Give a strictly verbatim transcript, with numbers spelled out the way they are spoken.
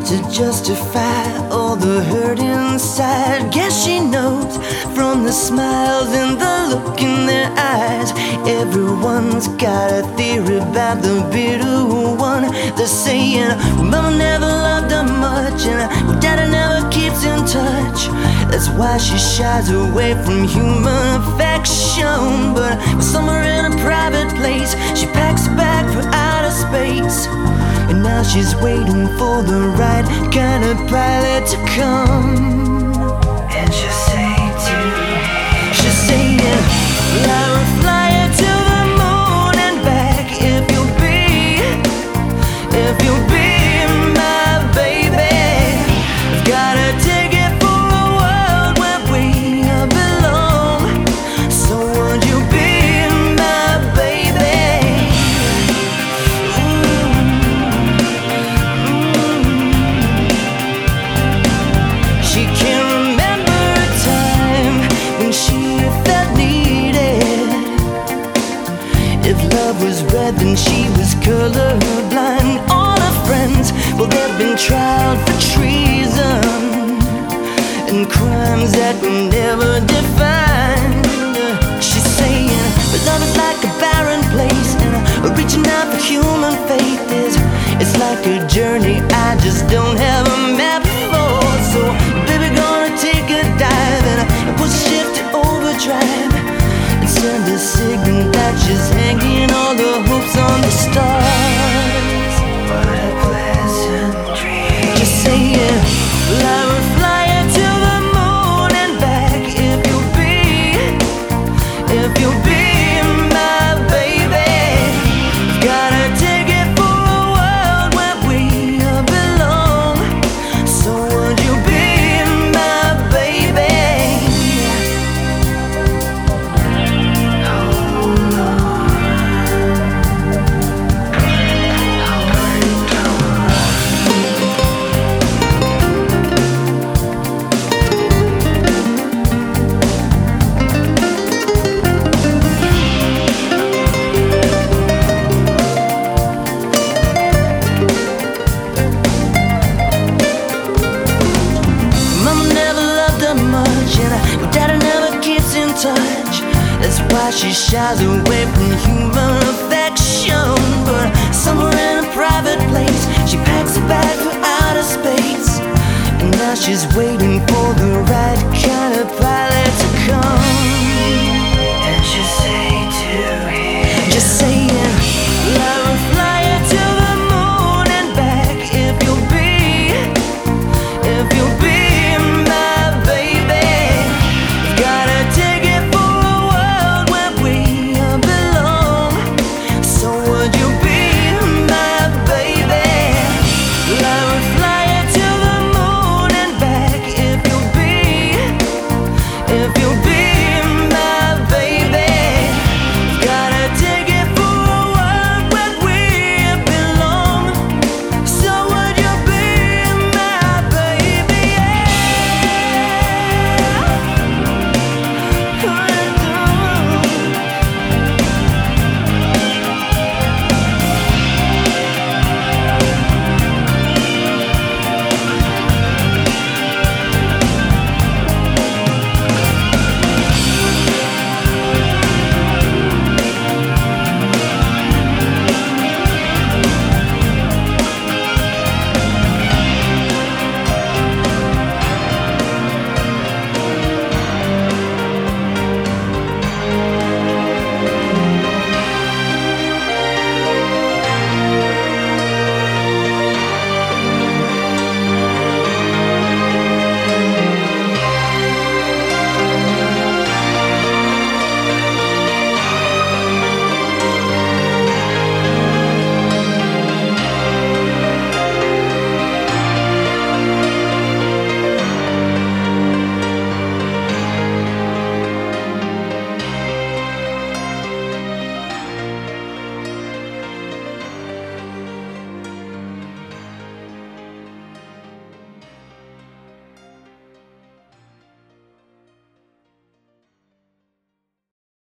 to justify all the hurt inside. Guess she knows from the smiles and the look in their eyes. Everyone's got a theory about the bitter one. They're saying, well, mama never loved her much, and well, daddy never keeps in touch. That's why she shies away from human affection. But somewhere in a private place, she packs a bag for outer space. And now she's waiting for the right kind of pilot to come. And she'll say to me, she'll say, well, I will fly you to the moon and back if you'll be, if you'll be my baby. I've got a ticket for a world where we belong. So would you be my baby? She can't remember a time when she felt needed. If love was red, then she was colorblind. All her friends, well, they've been tried for treason and crimes that were never defined. She's saying, but love is like a barren place, and uh, reaching out for human faith is, it's like a journey I just don't have a map for. So baby, gonna take a dive and uh, push shift to overdrive and send a signal that she's hanging all the hopes on the stars. What a pleasant dream. Just saying, well, I will fly you to the moon and back if you'll be, if you'll be my baby. Got a ticket for a world where we belong. So would you be my baby? Mama never loved her much, and uh, daddy never keeps in touch. That's why she shies away from human affection. But somewhere in a private place, she packs a bag for outer space. And now she's waiting